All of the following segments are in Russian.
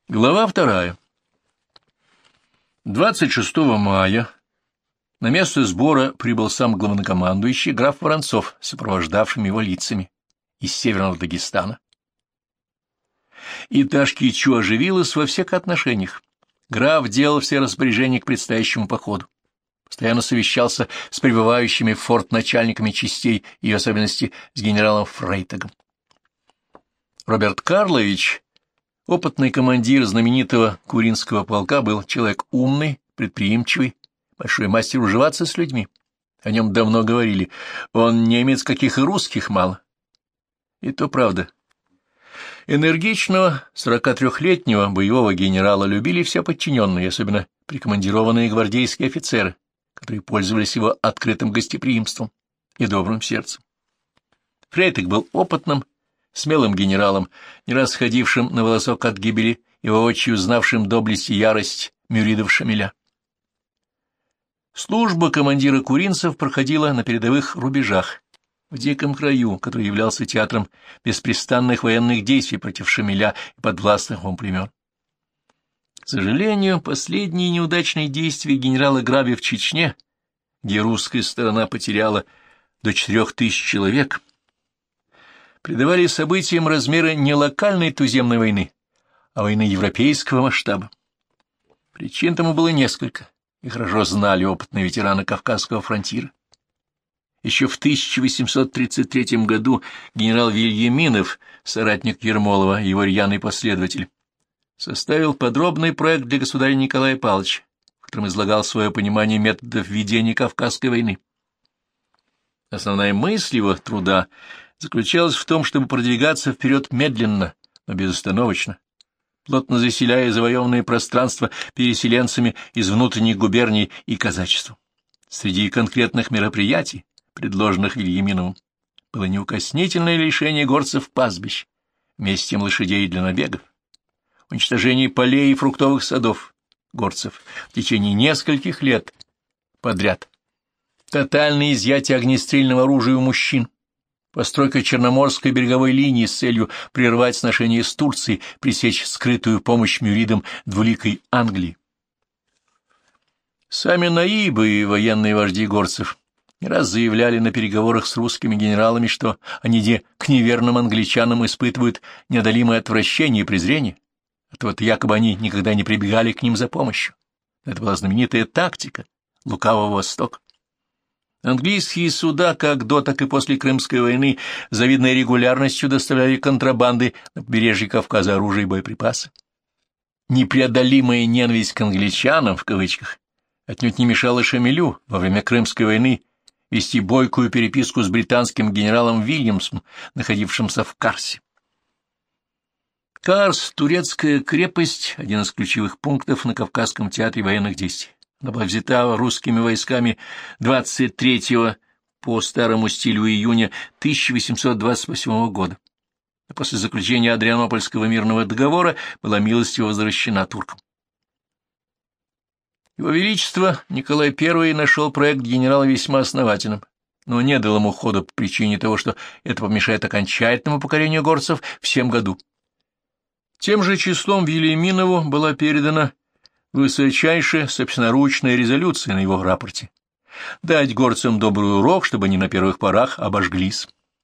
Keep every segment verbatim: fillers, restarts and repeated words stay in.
Глава вторая. двадцать шестого мая на место сбора прибыл сам главнокомандующий граф Воронцов с сопровождавшими его лицами из Северного Дагестана. И Ташкичу оживилась во всех отношениях. Граф делал все распоряжения к предстоящему походу. Постоянно совещался с прибывающими в форт начальниками частей и в особенности с генералом Фрейтагом. Роберт Карлович, опытный командир знаменитого Куринского полка, был человек умный, предприимчивый, большой мастер уживаться с людьми. О нем давно говорили. Он немец, каких и русских мало. И то правда. Энергичного сорокатрёхлетнего боевого генерала любили все подчиненные, особенно прикомандированные гвардейские офицеры, которые пользовались его открытым гостеприимством и добрым сердцем. Фрейтаг был опытным, смелым генералом, не раз ходившим на волосок от гибели и воочию знавшим доблесть и ярость мюридов Шамиля. Служба командира куринцев проходила на передовых рубежах, в диком краю, который являлся театром беспрестанных военных действий против Шамиля и подвластных ему племен. К сожалению, последние неудачные действия генерала Граби в Чечне, где русская сторона потеряла до четырех тысяч человек, придавали событиям размеры не локальной туземной войны, а войны европейского масштаба. Причин тому было несколько, и хорошо знали опытные ветераны Кавказского фронтира. Еще в тысяча восемьсот тридцать третьем году генерал Вильяминов, соратник Ермолова и его рьяный последователь, составил подробный проект для государя Николая Павловича, в котором излагал свое понимание методов ведения Кавказской войны. Основная мысль его труда заключалась в том, чтобы продвигаться вперед медленно, но безостановочно, плотно заселяя завоеванные пространства переселенцами из внутренних губерний и казачеством. Среди конкретных мероприятий, предложенных Вильяминовым, было неукоснительное лишение горцев пастбищ, вместе с тем лошадей для набегов, уничтожение полей и фруктовых садов горцев в течение нескольких лет подряд, тотальное изъятие огнестрельного оружия у мужчин, постройка Черноморской береговой линии с целью прервать сношения с Турцией, пресечь скрытую помощь мюридам двуликой Англии. Сами наибы и военные вожди горцев не раз заявляли на переговорах с русскими генералами, что они где к неверным англичанам испытывают неодолимое отвращение и презрение, а то вот якобы они никогда не прибегали к ним за помощью. Это была знаменитая тактика лукавого Востока. Английские суда как до, так и после Крымской войны с завидной регулярностью доставляли контрабанды на побережье Кавказа оружие и боеприпасы. Непреодолимая ненависть к англичанам, в кавычках, отнюдь не мешала Шамилю во время Крымской войны вести бойкую переписку с британским генералом Вильямсом, находившимся в Карсе. Карс — турецкая крепость, один из ключевых пунктов на Кавказском театре военных действий. Она была взята русскими войсками двадцать третьего по старому стилю июня тысяча восемьсот двадцать восьмого года. А после заключения Адрианопольского мирного договора была милостиво возвращена туркам. Его Величество Николай Первый нашел проект генерала весьма основательным, но не дал ему хода по причине того, что это помешает окончательному покорению горцев в сем году. Тем же числом Вильяминову была передана высочайшая собственноручная резолюция на его рапорте — дать горцам добрый урок, чтобы они на первых порах обожглись.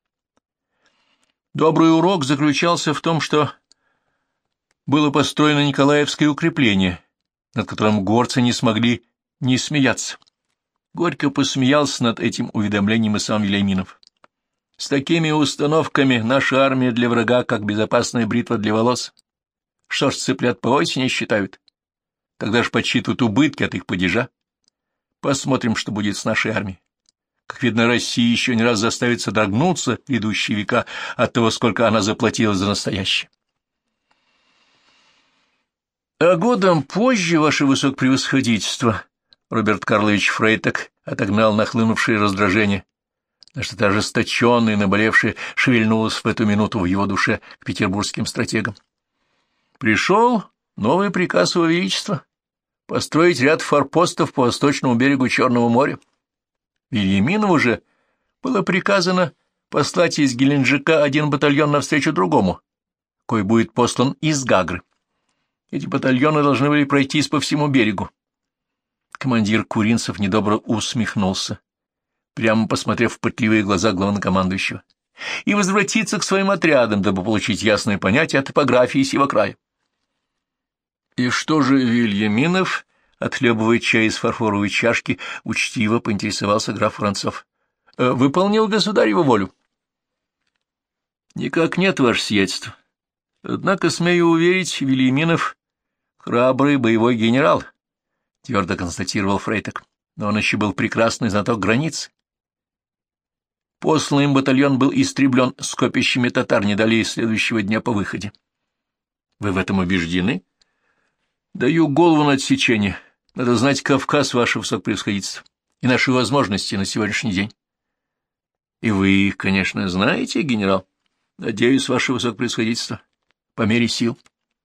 Добрый урок заключался в том, что было построено Николаевское укрепление, над которым горцы не смогли не смеяться. Горько посмеялся над этим уведомлением и сам Вильяминов. С такими установками наша армия для врага, как безопасная бритва для волос. Что ж цыплят по осени считают? Тогда ж подсчитывают убытки от их падежа. Посмотрим, что будет с нашей армией. Как видно, Россия еще не раз заставит содрогнуться в идущие века от того, сколько она заплатила за настоящее. А годом позже, ваше высокопревосходительство, Роберт Карлович Фрейтаг отогнал нахлынувшее раздражение, на что-то ожесточенное и наболевшее шевельнулось в эту минуту в его душе к петербургским стратегам. Пришел новый приказ Его Величества построить ряд форпостов по восточному берегу Черного моря. Вильяминову же было приказано послать из Геленджика один батальон навстречу другому, кой будет послан из Гагры. Эти батальоны должны были пройтись по всему берегу. Командир Куринцев недобро усмехнулся, прямо посмотрев в пытливые глаза главнокомандующего, и возвратиться к своим отрядам, дабы получить ясное понятие о топографии сего края. И что же Вильяминов, отхлебывая чай из фарфоровой чашки, учтиво поинтересовался граф Воронцов? — Выполнил государеву волю? — Никак нет, ваше сиятельство. Однако, смею уверить, Вильяминов — храбрый боевой генерал, — твердо констатировал Фрейтак, но он еще был прекрасный знаток границ. Посланный им батальон был истреблен скопищами татар не далее следующего дня по выходе. Вы в этом убеждены? Даю голову на отсечение. Надо знать Кавказ, ваше высокопревосходительство, и наши возможности на сегодняшний день. И вы их, конечно, знаете, генерал. Надеюсь, ваше высокопревосходительство, по мере сил.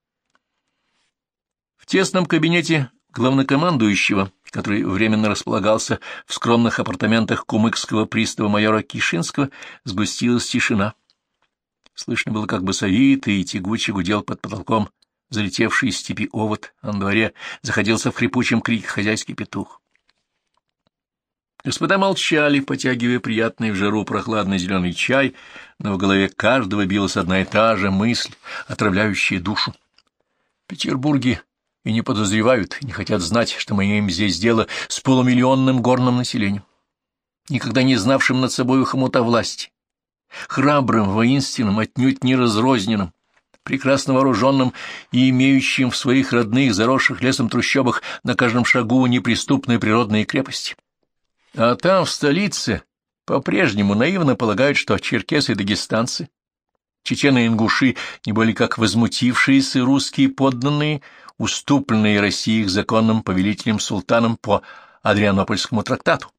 В тесном кабинете главнокомандующего, который временно располагался в скромных апартаментах кумыкского пристава майора Кишинского, сгустилась тишина. Слышно было, как басовитый и тягуче гудел под потолком залетевший из степи овод, а на дворе заходился в хрипучем крике хозяйский петух. Господа молчали, потягивая приятный в жару прохладный зеленый чай, но в голове каждого билась одна и та же мысль, отравляющая душу. В Петербурге и не подозревают, и не хотят знать, что мы имеем здесь дело с полумиллионным горным населением, никогда не знавшим над собой хомута власти, храбрым, воинственным, отнюдь не разрозненным, прекрасно вооруженным и имеющим в своих родных, заросших лесом трущобах на каждом шагу неприступные природные крепости. А там, в столице, по-прежнему наивно полагают, что черкесы и дагестанцы, чечены и ингуши, не более как возмутившиеся русские подданные, уступленные России их законным повелителем-султаном по Адрианопольскому трактату.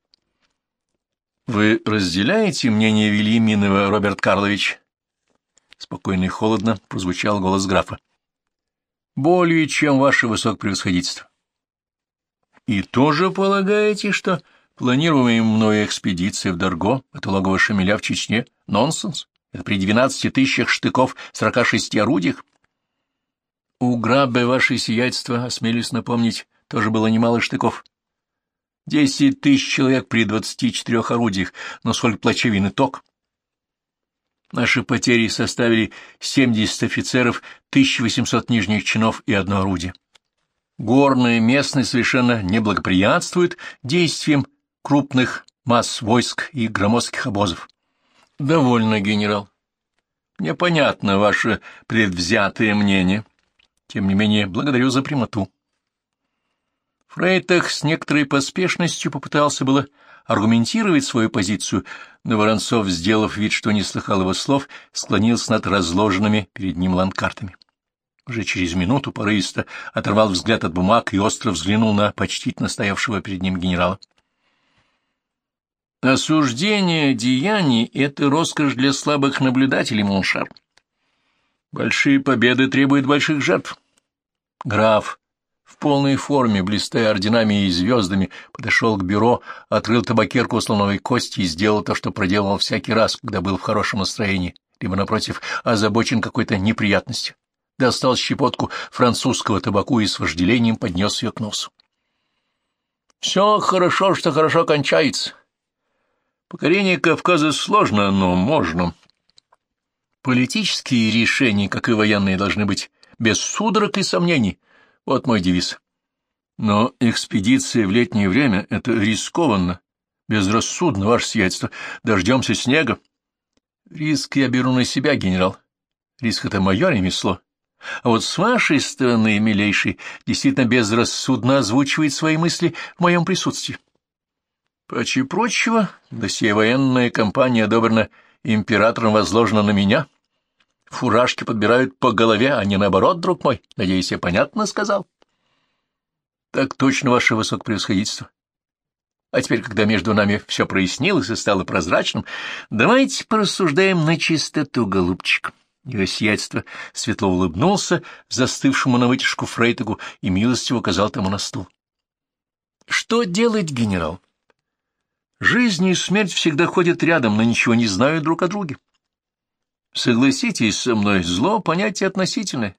Вы разделяете мнение Вильяминова, Роберт Карлович? Спокойно и холодно прозвучал голос графа. Более чем ваше высокопревосходительство. И тоже полагаете, что планируемая мною экспедиция в Дарго, это логово Шамиля в Чечне, нонсенс? Это при двенадцати тысячах штыков, сорока шести орудиях? У грабе ваше сиятельство, осмелюсь напомнить, тоже было немало штыков. Десять тысяч человек при двадцати четырех орудиях, но сколько плачевин итог? Наши потери составили семьдесят офицеров, тысяча восемьсот нижних чинов и одно орудие. Горная местность совершенно не благоприятствует действиям крупных масс войск и громоздких обозов. Довольно, генерал. Мне понятно ваше предвзятое мнение. Тем не менее, благодарю за прямоту. Фрейтах с некоторой поспешностью попытался было аргументировать свою позицию, но Воронцов, сделав вид, что не слыхал его слов, склонился над разложенными перед ним ландкартами. Уже через минуту порывисто оторвал взгляд от бумаг и остро взглянул на почтительно стоявшего перед ним генерала. Осуждение деяний — это роскошь для слабых наблюдателей, Моншар. Большие победы требуют больших жертв. Граф в полной форме, блистая орденами и звездами, подошел к бюро, открыл табакерку слоновой кости и сделал то, что проделывал всякий раз, когда был в хорошем настроении, либо, напротив, озабочен какой-то неприятностью. Достал щепотку французского табаку и с вожделением поднес ее к носу. Все хорошо, что хорошо кончается. Покорение Кавказа сложно, но можно. Политические решения, как и военные, должны быть без судорог и сомнений. Вот мой девиз. Но экспедиция в летнее время — это рискованно, безрассудно, ваше сиятельство. Дождемся снега. Риск я беру на себя, генерал. Риск — это мое ремесло. А вот с вашей стороны, милейший, действительно безрассудно озвучивает свои мысли в моем присутствии. Паче прочего, да сия военная кампания одобрена императором, возложена на меня. Фуражки подбирают по голове, а не наоборот, друг мой. Надеюсь, я понятно сказал? Так точно, ваше высокопревосходительство. А теперь, когда между нами все прояснилось и стало прозрачным, давайте порассуждаем на чистоту, голубчик. Его сиятельство светло улыбнулся застывшему на вытяжку Фрейтагу и милостиво указал тому на стул. Что делать, генерал? Жизнь и смерть всегда ходят рядом, но ничего не знают друг о друге. Согласитесь со мной, зло — понятие относительное.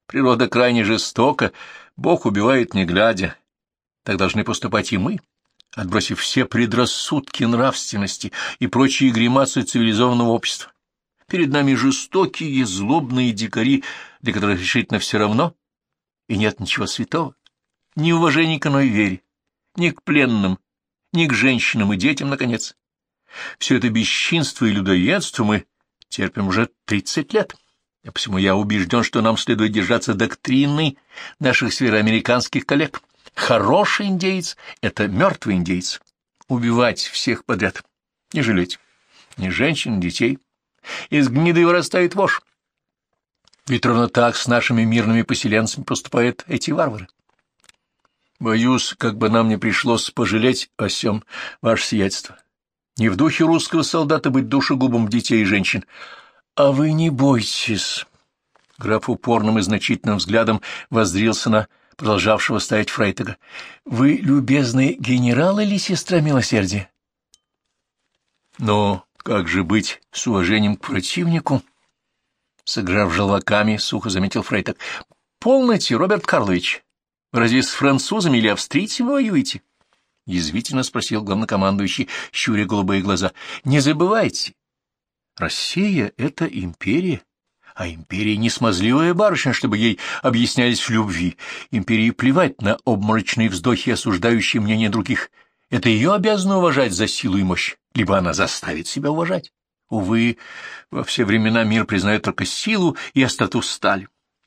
Природа крайне жестока, Бог убивает не глядя. Так должны поступать и мы, отбросив все предрассудки нравственности и прочие гримасы цивилизованного общества. Перед нами жестокие, злобные дикари, для которых решительно все равно, и нет ничего святого, ни уважения к иной вере, ни к пленным, ни к женщинам и детям, наконец. Все это бесчинство и людоедство мы терпим уже тридцать лет, а посему я убежден, что нам следует держаться доктрины наших североамериканских коллег. Хороший индеец — это мертвый индеец. Убивать всех подряд, не жалеть ни женщин, ни детей. Из гниды вырастает вошь. Ведь ровно так с нашими мирными поселенцами поступают эти варвары. Боюсь, как бы нам не пришлось пожалеть о сём, ваше сиятельство. Не в духе русского солдата быть душегубом детей и женщин. А вы не бойтесь. Граф упорным и значительным взглядом воззрился на продолжавшего стоять Фрейтага. Вы, любезный генерал или сестра милосердия? Но как же быть с уважением к противнику? Сыграв желваками, сухо заметил Фрейтаг. Полноте, Роберт Карлович. Разве с французами или австрийцами воюете? Язвительно спросил главнокомандующий, щуря голубые глаза. Не забывайте, Россия — это империя, а империя не смазливая барышня, чтобы ей объяснялись в любви. Империи плевать на обморочные вздохи, осуждающие мнение других. Это ее обязано уважать за силу и мощь, либо она заставит себя уважать. Увы, во все времена мир признает только силу и остроту стали.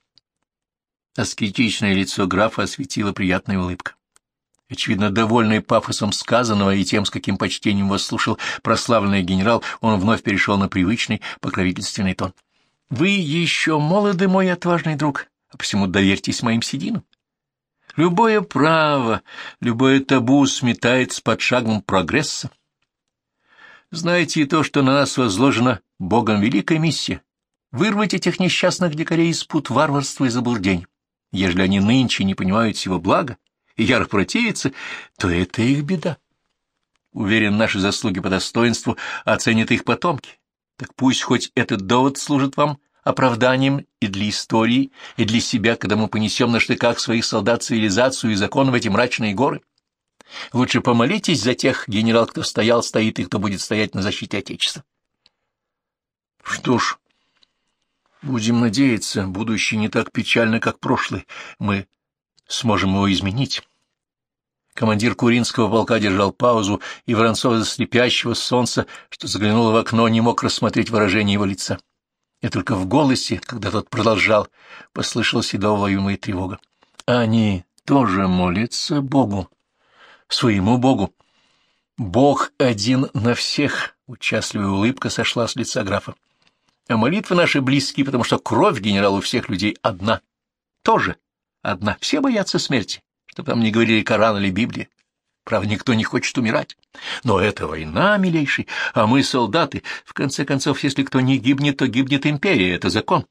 Аскетичное лицо графа осветила приятная улыбка. Очевидно, довольный пафосом сказанного и тем, с каким почтением вас слушал прославленный генерал, он вновь перешел на привычный покровительственный тон. — Вы еще молоды, мой отважный друг, а посему доверьтесь моим сединам. Любое право, любое табу сметает с под шагом прогресса. Знаете и то, что на нас возложена Богом великая миссия — вырвать этих несчастных дикарей из пут варварства и заблуждений. Ежели они нынче не понимают всего блага и яро противятся, то это их беда. Уверен, наши заслуги по достоинству оценят их потомки. Так пусть хоть этот довод служит вам оправданием и для истории, и для себя, когда мы понесем на штыках своих солдат цивилизацию и закон в эти мрачные горы. Лучше помолитесь за тех, генерал, кто стоял, стоит и кто будет стоять на защите Отечества. Что ж, будем надеяться, будущее не так печально, как прошлое. Мы сможем его изменить. Командир Куринского полка держал паузу, и Воронцов из-за слепящего солнца, что заглянуло в окно, не мог рассмотреть выражение его лица. И только в голосе, когда тот продолжал, послышалась едва уловимая тревога. Они тоже молятся Богу, своему Богу. Бог один на всех, участливая улыбка сошла с лица графа. А молитвы наши близки, потому что кровь генерала у всех людей одна. Тоже одна. Все боятся смерти, чтобы там не говорили Коран или Библия. Правда, никто не хочет умирать. Но это война, милейший, а мы солдаты. В конце концов, если кто не гибнет, то гибнет империя. Это закон.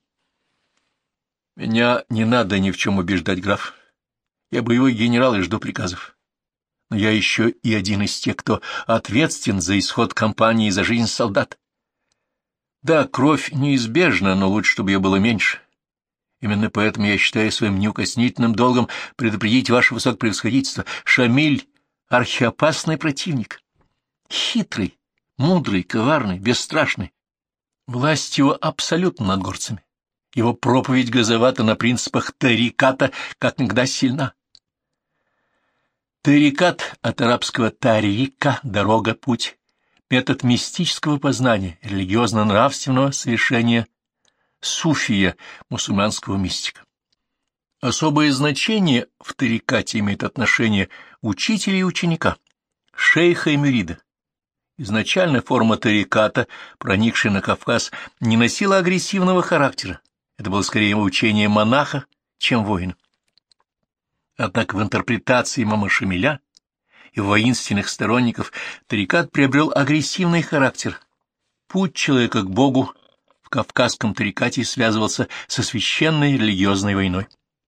Меня не надо ни в чем убеждать, граф. Я боевой генерал и жду приказов. Но я еще и один из тех, кто ответственен за исход кампании и за жизнь солдат. Да, кровь неизбежна, но лучше, чтобы ее было меньше. Именно поэтому я считаю своим неукоснительным долгом предупредить ваше высокопревосходительство. Шамиль — архиопасный противник. Хитрый, мудрый, коварный, бесстрашный. Власть его абсолютно над горцами. Его проповедь газовата на принципах тариката, как никогда сильна. Тарикат от арабского тарика — дорога, путь. Метод мистического познания, религиозно-нравственного совершения суфия, мусульманского мистика. Особое значение в тарикате имеет отношение учителя и ученика, шейха и мюрида. Изначально форма тариката, проникшая на Кавказ, не носила агрессивного характера. Это было скорее учение монаха, чем воина. Однако в интерпретации имама Шамиля и воинственных сторонников тарикат приобрел агрессивный характер. Путь человека к Богу в кавказском тарикате связывался со священной религиозной войной.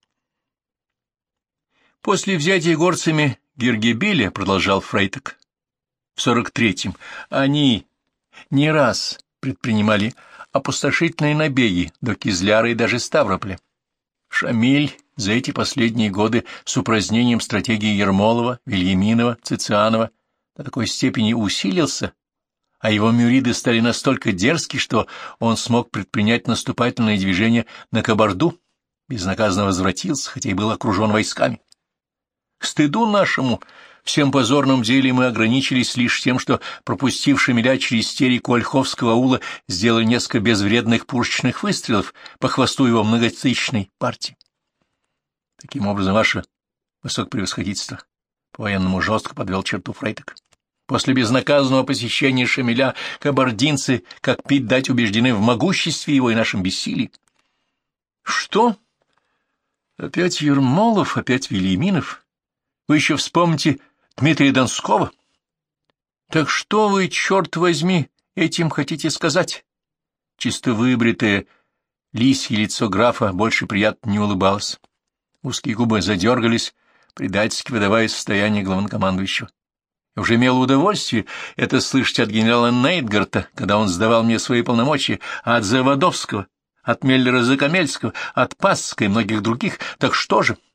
После взятия горцами Гергебиля, продолжал Фрейтаг, в сорок третьем, они не раз предпринимали опустошительные набеги до Кизляра и даже Ставрополя. Шамиль за эти последние годы с упразднением стратегии Ермолова, Вильяминова, Цицианова до такой степени усилился, а его мюриды стали настолько дерзки, что он смог предпринять наступательные движения на Кабарду, безнаказанно возвратился, хотя и был окружен войсками. К стыду нашему, всем позорном деле мы ограничились лишь тем, что, пропустив Шамиля через стерику Ольховского аула, сделали несколько безвредных пушечных выстрелов по хвосту его многотысячной партии. Таким образом, ваше высокопревосходительство по-военному жестко подвел черту Фрейтак. После безнаказанного посещения Шамиля кабардинцы, как пить дать, убеждены в могуществе его и нашем бессилии. Что? Опять Ермолов, опять Вильяминов? Вы еще вспомните Дмитрия Донского? Так что вы, черт возьми, этим хотите сказать? Чисто выбритое лисье лицо графа больше приятно не улыбалось. Узкие губы задергались, предательски выдавая состояние главнокомандующего. Я уже имел удовольствие это слышать от генерала Нейтгарта, когда он сдавал мне свои полномочия, а от Заводовского, от Меллера-Закамельского, от Пасска и многих других. Так что же?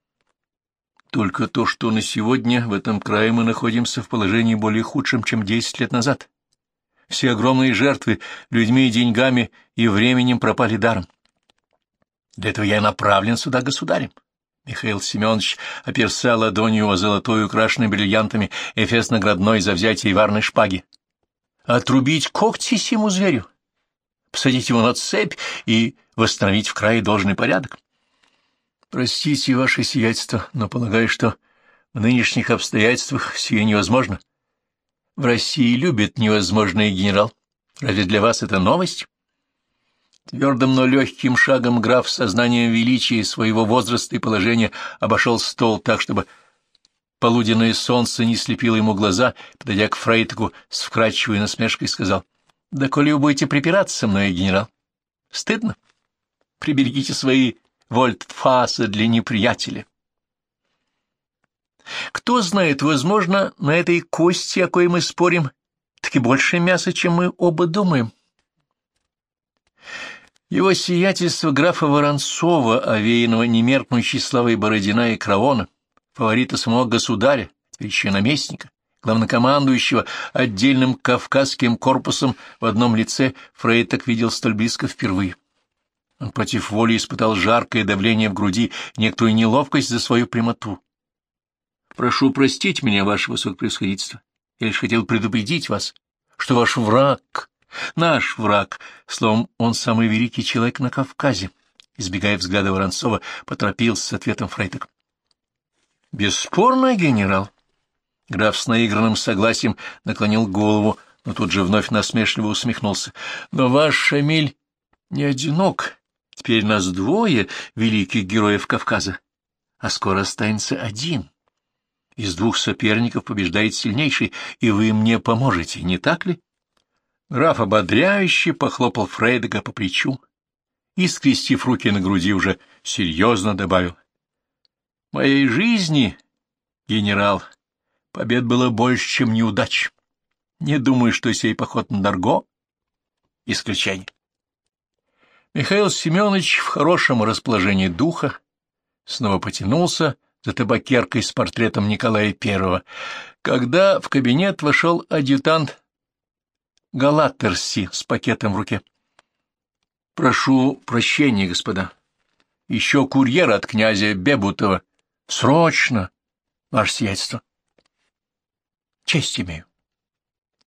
Только то, что на сегодня в этом крае мы находимся в положении более худшем, чем десять лет назад. Все огромные жертвы людьми, деньгами и временем пропали даром. Для этого я и направлен сюда государем. Михаил Семенович оперся ладонью о золотой, украшенный бриллиантами, эфес наградной за взятие варной шпаги. Отрубить когти сему зверю, посадить его на цепь и восстановить в крае должный порядок. Простите, ваше сиятельство, но полагаю, что в нынешних обстоятельствах сие невозможно. В России любят невозможное, генерал. Разве для вас это новость? Твердым, но легким шагом граф с сознанием величия своего возраста и положения обошел стол так, чтобы полуденное солнце не слепило ему глаза, подойдя к Фрейтаку с вкрадчивой насмешкой, сказал: — Да коли вы будете припираться со мной, генерал, стыдно? Приберегите свои вольтфасы для неприятеля. Кто знает, возможно, на этой кости, о коей мы спорим, таки больше мяса, чем мы оба думаем. Его сиятельство графа Воронцова, овеянного немеркнущей славой Бородина и Краона, фаворита самого государя, теперь еще наместника, главнокомандующего отдельным кавказским корпусом в одном лице, Фрейтак видел столь близко впервые. Он против воли испытал жаркое давление в груди, некоторую неловкость за свою прямоту. Прошу простить меня, ваше высокопревосходительство. Я лишь хотел предупредить вас, что ваш враг, наш враг, словом, он самый великий человек на Кавказе, избегая взгляда Воронцова, поторопился с ответом Фрейтак. Бесспорно, генерал. Граф с наигранным согласием наклонил голову, но тут же вновь насмешливо усмехнулся. Но ваш Шамиль не одинок. Теперь нас двое великих героев Кавказа, а скоро останется один. Из двух соперников побеждает сильнейший, и вы мне поможете, не так ли? Граф ободряюще похлопал Фрейтака по плечу и, скрестив руки на груди, уже серьезно добавил: — В моей жизни, генерал, побед было больше, чем неудач. Не думаю, что сей поход на Дарго — исключение. Михаил Семенович в хорошем расположении духа снова потянулся за табакеркой с портретом Николая Первого, когда в кабинет вошел адъютант Галатерси с пакетом в руке. — Прошу прощения, господа. Еще курьер от князя Бебутова. Срочно, ваше сиятельство. — Честь имею.